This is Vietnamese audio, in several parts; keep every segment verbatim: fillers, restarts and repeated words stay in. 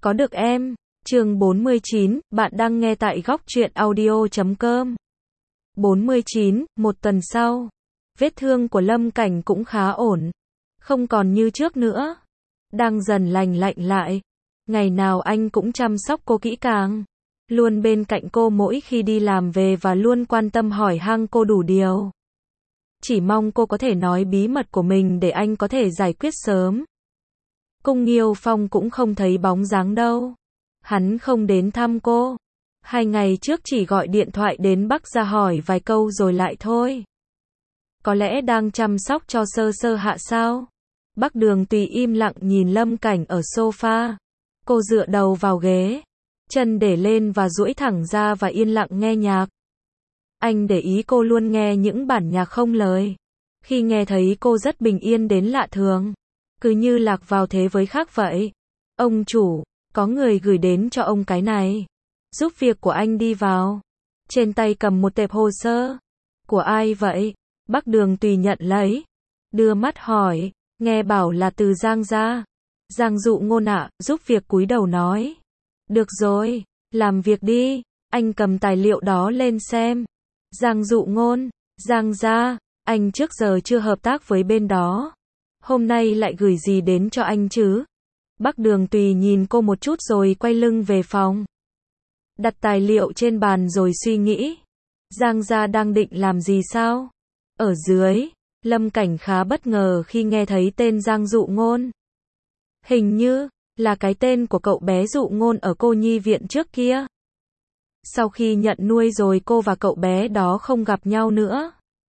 Có được em. Chương bốn mươi chín, bạn đang nghe tại góc truyện audio chấm com. bốn mươi chín, một tuần sau. Vết thương của Lâm Cảnh cũng khá ổn. Không còn như trước nữa. Đang dần lành lạnh lại. Ngày nào anh cũng chăm sóc cô kỹ càng. Luôn bên cạnh cô mỗi khi đi làm về và luôn quan tâm hỏi han cô đủ điều. Chỉ mong cô có thể nói bí mật của mình để anh có thể giải quyết sớm. Cung Nghiêu Phong cũng không thấy bóng dáng đâu. Hắn không đến thăm cô. Hai ngày trước chỉ gọi điện thoại đến Bắc ra hỏi vài câu rồi lại thôi. Có lẽ đang chăm sóc cho Sơ Sơ Hạ sao? Bắc Đường Tùy im lặng nhìn Lâm Cảnh ở sofa. Cô dựa đầu vào ghế, chân để lên và duỗi thẳng ra và yên lặng nghe nhạc. Anh để ý cô luôn nghe những bản nhạc không lời. Khi nghe thấy cô rất bình yên đến lạ thường. Cứ như lạc vào thế giới khác vậy. Ông chủ, có người gửi đến cho ông cái này. Giúp việc của anh đi vào. Trên tay cầm một tệp hồ sơ. Của ai vậy? Bắc Đường Tùy nhận lấy. Đưa mắt hỏi, nghe bảo là từ Giang gia. Giang Dụ Ngôn ạ, giúp việc cúi đầu nói. Được rồi, làm việc đi. Anh cầm tài liệu đó lên xem. Giang Dụ Ngôn, Giang gia, anh trước giờ chưa hợp tác với bên đó. Hôm nay lại gửi gì đến cho anh chứ? Bắc Đường Tùy nhìn cô một chút rồi quay lưng về phòng. Đặt tài liệu trên bàn rồi suy nghĩ. Giang gia đang định làm gì sao? Ở dưới, Lâm Cảnh khá bất ngờ khi nghe thấy tên Giang Dụ Ngôn. Hình như là cái tên của cậu bé Dụ Ngôn ở cô nhi viện trước kia. Sau khi nhận nuôi rồi cô và cậu bé đó không gặp nhau nữa.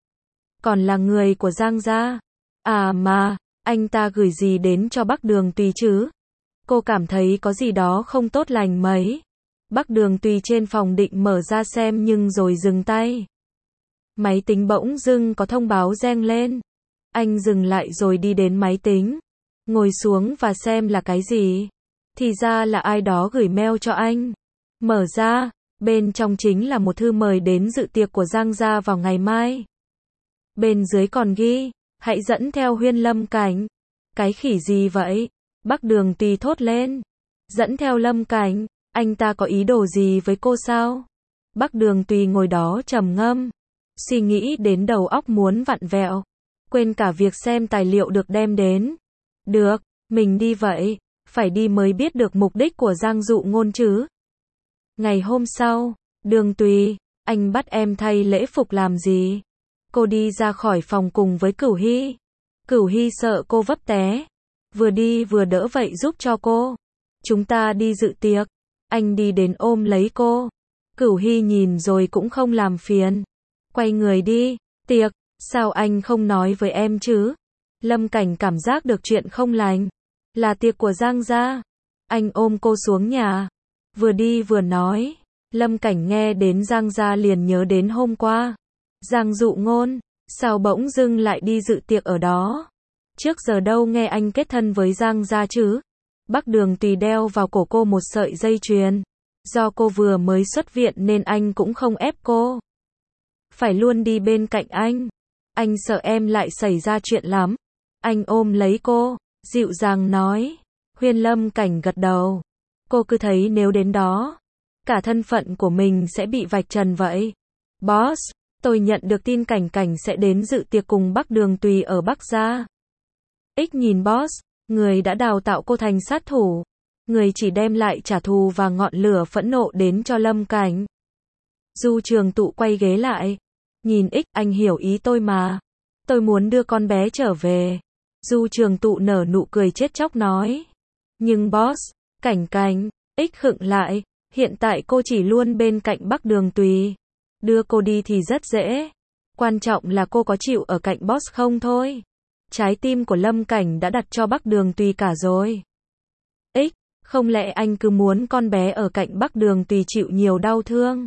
Còn là người của Giang gia. À mà, anh ta gửi gì đến cho Bắc Đường Tùy chứ? Cô cảm thấy có gì đó không tốt lành mấy. Bắc Đường Tùy trên phòng định mở ra xem nhưng rồi dừng tay. Máy tính bỗng dưng có thông báo reng lên. Anh dừng lại rồi đi đến máy tính. Ngồi xuống và xem là cái gì. Thì ra là ai đó gửi mail cho anh. Mở ra, bên trong chính là một thư mời đến dự tiệc của Giang gia vào ngày mai. Bên dưới còn ghi, hãy dẫn theo Huyên Lâm Cảnh. Cái khỉ gì vậy? Bắc Đường Tùy thốt lên. Dẫn theo Lâm Cảnh, anh ta có ý đồ gì với cô sao? Bắc Đường Tùy ngồi đó trầm ngâm. Suy nghĩ đến đầu óc muốn vặn vẹo. Quên cả việc xem tài liệu được đem đến. Được, mình đi vậy. Phải đi mới biết được mục đích của Giang Dụ Ngôn chứ. Ngày hôm sau, Đường Tùy, anh bắt em thay lễ phục làm gì? Cô đi ra khỏi phòng cùng với Cửu Hy. Cửu Hy sợ cô vấp té. Vừa đi vừa đỡ vậy giúp cho cô. Chúng ta đi dự tiệc. Anh đi đến ôm lấy cô. Cửu Hy nhìn rồi cũng không làm phiền. Quay người đi. Tiệc, sao anh không nói với em chứ? Lâm Cảnh cảm giác được chuyện không lành. Là tiệc của Giang gia. Anh ôm cô xuống nhà. Vừa đi vừa nói. Lâm Cảnh nghe đến Giang gia liền nhớ đến hôm qua. Giang Dụ Ngôn, sao bỗng dưng lại đi dự tiệc ở đó? Trước giờ đâu nghe anh kết thân với Giang gia chứ? Bắc Đường Tùy đeo vào cổ cô một sợi dây chuyền. Do cô vừa mới xuất viện nên anh cũng không ép cô. Phải luôn đi bên cạnh anh. Anh sợ em lại xảy ra chuyện lắm. Anh ôm lấy cô, dịu dàng nói. Huyên Lâm Cảnh gật đầu. Cô cứ thấy nếu đến đó, cả thân phận của mình sẽ bị vạch trần vậy. Boss, tôi nhận được tin Cảnh Cảnh sẽ đến dự tiệc cùng Bắc Đường Tùy ở Bắc gia. Ích nhìn boss, người đã đào tạo cô thành sát thủ. Người chỉ đem lại trả thù và ngọn lửa phẫn nộ đến cho Lâm Cảnh. Du Trường Tụ quay ghế lại. Nhìn Ích, anh hiểu ý tôi mà. Tôi muốn đưa con bé trở về. Du Trường Tụ nở nụ cười chết chóc nói. Nhưng boss, Cảnh Cảnh, Ích khựng lại. Hiện tại cô chỉ luôn bên cạnh Bắc Đường Tùy. Đưa cô đi thì rất dễ. Quan trọng là cô có chịu ở cạnh boss không thôi. Trái tim của Lâm Cảnh đã đặt cho Bắc Đường Tùy cả rồi. Ích, không lẽ anh cứ muốn con bé ở cạnh Bắc Đường Tùy chịu nhiều đau thương?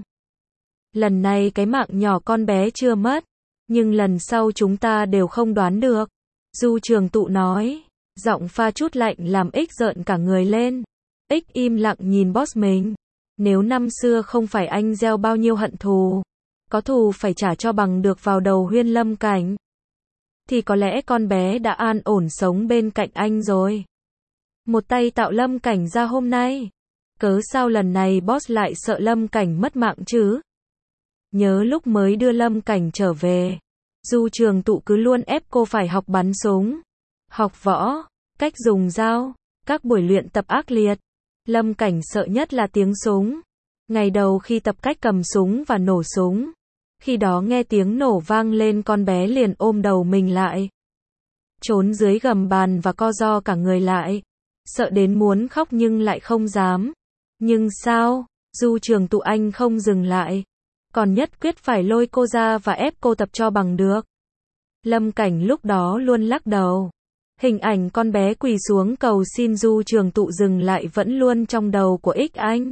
Lần này cái mạng nhỏ con bé chưa mất. Nhưng lần sau chúng ta đều không đoán được. Du Trường Tụ nói. Giọng pha chút lạnh làm Ích rợn cả người lên. Ích im lặng nhìn boss mình. Nếu năm xưa không phải anh gieo bao nhiêu hận thù, có thù phải trả cho bằng được vào đầu Huyên Lâm Cảnh, thì có lẽ con bé đã an ổn sống bên cạnh anh rồi. Một tay tạo Lâm Cảnh ra hôm nay. Cớ sao lần này boss lại sợ Lâm Cảnh mất mạng chứ? Nhớ lúc mới đưa Lâm Cảnh trở về, Du Trường Tụ cứ luôn ép cô phải học bắn súng, học võ, cách dùng dao, các buổi luyện tập ác liệt. Lâm Cảnh sợ nhất là tiếng súng. Ngày đầu khi tập cách cầm súng và nổ súng, khi đó nghe tiếng nổ vang lên con bé liền ôm đầu mình lại, trốn dưới gầm bàn và co ro cả người lại, sợ đến muốn khóc nhưng lại không dám. Nhưng sao, Du Trường Tụ anh không dừng lại, còn nhất quyết phải lôi cô ra và ép cô tập cho bằng được. Lâm Cảnh lúc đó luôn lắc đầu. Hình ảnh con bé quỳ xuống cầu xin Du Trường Tụ dừng lại vẫn luôn trong đầu của X anh.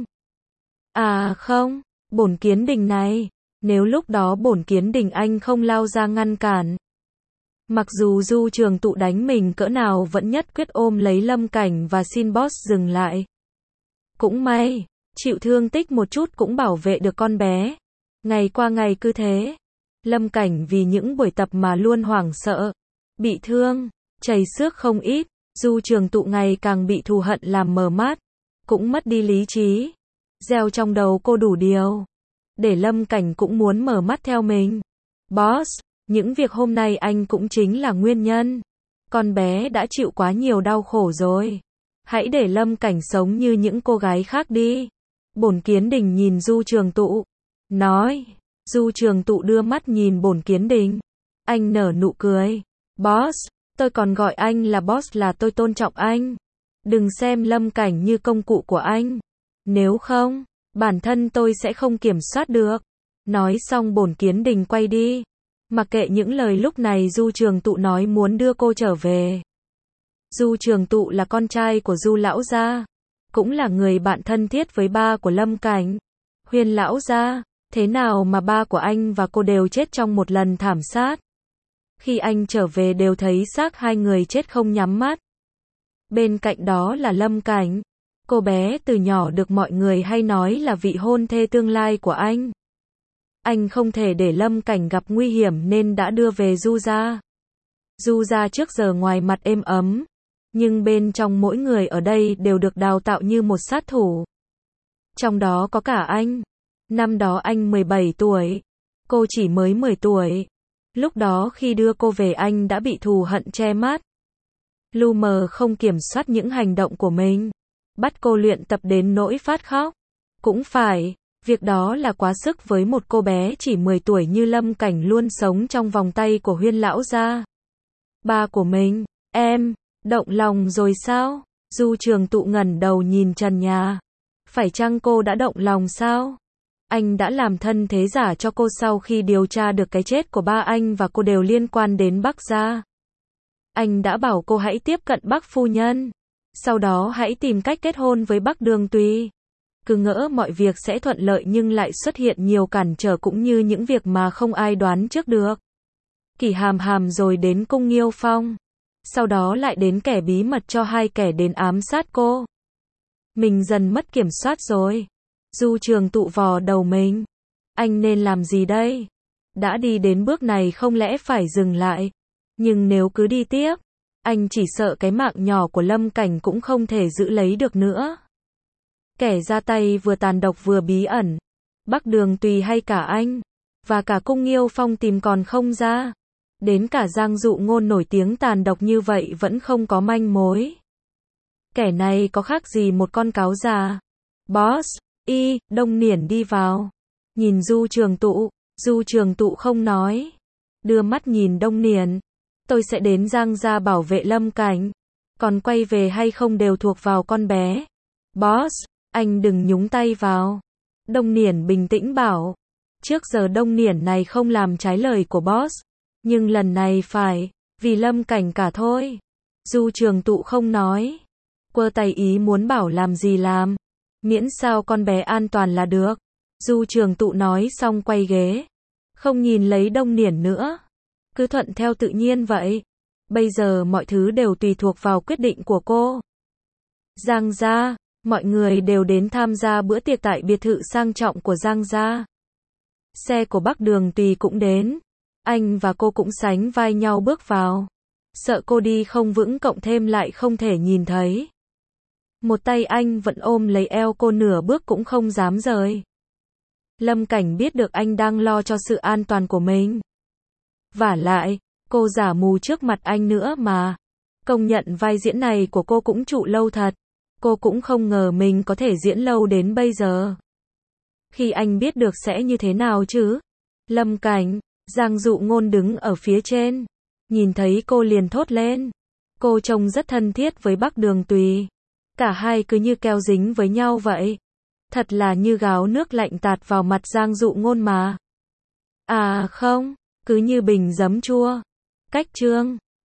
À không, Bổn Kiến Đình này, nếu lúc đó Bổn Kiến Đình anh không lao ra ngăn cản. Mặc dù Du Trường Tụ đánh mình cỡ nào vẫn nhất quyết ôm lấy Lâm Cảnh và xin boss dừng lại. Cũng may, chịu thương tích một chút cũng bảo vệ được con bé. Ngày qua ngày cứ thế, Lâm Cảnh vì những buổi tập mà luôn hoảng sợ, bị thương, chảy xước không ít. Du Trường Tụ ngày càng bị thù hận làm mờ mắt, cũng mất đi lý trí. Gieo trong đầu cô đủ điều, để Lâm Cảnh cũng muốn mở mắt theo mình. Boss, những việc hôm nay anh cũng chính là nguyên nhân. Con bé đã chịu quá nhiều đau khổ rồi. Hãy để Lâm Cảnh sống như những cô gái khác đi. Bổn Kiến Đình nhìn Du Trường Tụ, nói. Du Trường Tụ đưa mắt nhìn Bổn Kiến Đình. Anh nở nụ cười. Boss, tôi còn gọi anh là boss là tôi tôn trọng anh. Đừng xem Lâm Cảnh như công cụ của anh. Nếu không, bản thân tôi sẽ không kiểm soát được. Nói xong Bổn Kiến Đình quay đi. Mặc kệ những lời lúc này Du Trường Tụ nói muốn đưa cô trở về. Du Trường Tụ là con trai của Du lão gia, cũng là người bạn thân thiết với ba của Lâm Cảnh. Huyên lão gia, thế nào mà ba của anh và cô đều chết trong một lần thảm sát. Khi anh trở về đều thấy xác hai người chết không nhắm mắt. Bên cạnh đó là Lâm Cảnh, cô bé từ nhỏ được mọi người hay nói là vị hôn thê tương lai của anh. Anh không thể để Lâm Cảnh gặp nguy hiểm nên đã đưa về Du gia. Du gia trước giờ ngoài mặt êm ấm, nhưng bên trong mỗi người ở đây đều được đào tạo như một sát thủ. Trong đó có cả anh. Năm đó anh mười bảy tuổi, cô chỉ mới mười tuổi. Lúc đó khi đưa cô về anh đã bị thù hận che mắt. Lu mờ không kiểm soát những hành động của mình, bắt cô luyện tập đến nỗi phát khóc. Cũng phải, việc đó là quá sức với một cô bé chỉ mười tuổi như Lâm Cảnh luôn sống trong vòng tay của Huyên lão gia. Ba của mình, em, động lòng rồi sao? Du Trường Tụ ngẩng đầu nhìn trần nhà. Phải chăng cô đã động lòng sao? Anh đã làm thân thế giả cho cô sau khi điều tra được cái chết của ba anh và cô đều liên quan đến Bắc gia. Anh đã bảo cô hãy tiếp cận Bắc phu nhân, sau đó hãy tìm cách kết hôn với Bắc Đường Tùy. Cứ ngỡ mọi việc sẽ thuận lợi nhưng lại xuất hiện nhiều cản trở cũng như những việc mà không ai đoán trước được. Kỷ Hàm Hàm rồi đến Cung Nghiêu Phong, sau đó lại đến kẻ bí mật cho hai kẻ đến ám sát cô. Mình dần mất kiểm soát rồi. Du Trường Tụ vò đầu mình. Anh nên làm gì đây? Đã đi đến bước này không lẽ phải dừng lại? Nhưng nếu cứ đi tiếp, anh chỉ sợ cái mạng nhỏ của Lâm Cảnh cũng không thể giữ lấy được nữa. Kẻ ra tay vừa tàn độc vừa bí ẩn. Bắc Đường Tùy hay cả anh, và cả Cung Nghiêu Phong tìm còn không ra. Đến cả Giang Dụ Ngôn nổi tiếng tàn độc như vậy vẫn không có manh mối. Kẻ này có khác gì một con cáo già. Boss, y, Đông Niển đi vào. Nhìn Du Trường Tụ, Du Trường Tụ không nói. Đưa mắt nhìn Đông Niển. Tôi sẽ đến Giang gia bảo vệ Lâm Cảnh. Còn quay về hay không đều thuộc vào con bé. Boss, anh đừng nhúng tay vào. Đông Niển bình tĩnh bảo. Trước giờ Đông Niển này không làm trái lời của boss. Nhưng lần này phải, vì Lâm Cảnh cả thôi. Du Trường Tụ không nói. Quơ tay ý muốn bảo làm gì làm. Miễn sao con bé an toàn là được. Du Trường Tụ nói xong quay ghế. Không nhìn lấy Đông Niển nữa. Cứ thuận theo tự nhiên vậy. Bây giờ mọi thứ đều tùy thuộc vào quyết định của cô. Giang gia, mọi người đều đến tham gia bữa tiệc tại biệt thự sang trọng của Giang gia. Xe của Bắc Đường Tùy cũng đến. Anh và cô cũng sánh vai nhau bước vào. Sợ cô đi không vững cộng thêm lại không thể nhìn thấy. Một tay anh vẫn ôm lấy eo cô nửa bước cũng không dám rời. Lâm Cảnh biết được anh đang lo cho sự an toàn của mình. Vả lại, cô giả mù trước mặt anh nữa mà. Công nhận vai diễn này của cô cũng trụ lâu thật. Cô cũng không ngờ mình có thể diễn lâu đến bây giờ. Khi anh biết được sẽ như thế nào chứ? Lâm Cảnh, Giang Dụ Ngôn đứng ở phía trên. Nhìn thấy cô liền thốt lên. Cô trông rất thân thiết với Bắc Đường Tùy. Cả hai cứ như keo dính với nhau vậy. Thật là như gáo nước lạnh tạt vào mặt Giang Dụ Ngôn mà. À không, cứ như bình giấm chua. Cách chương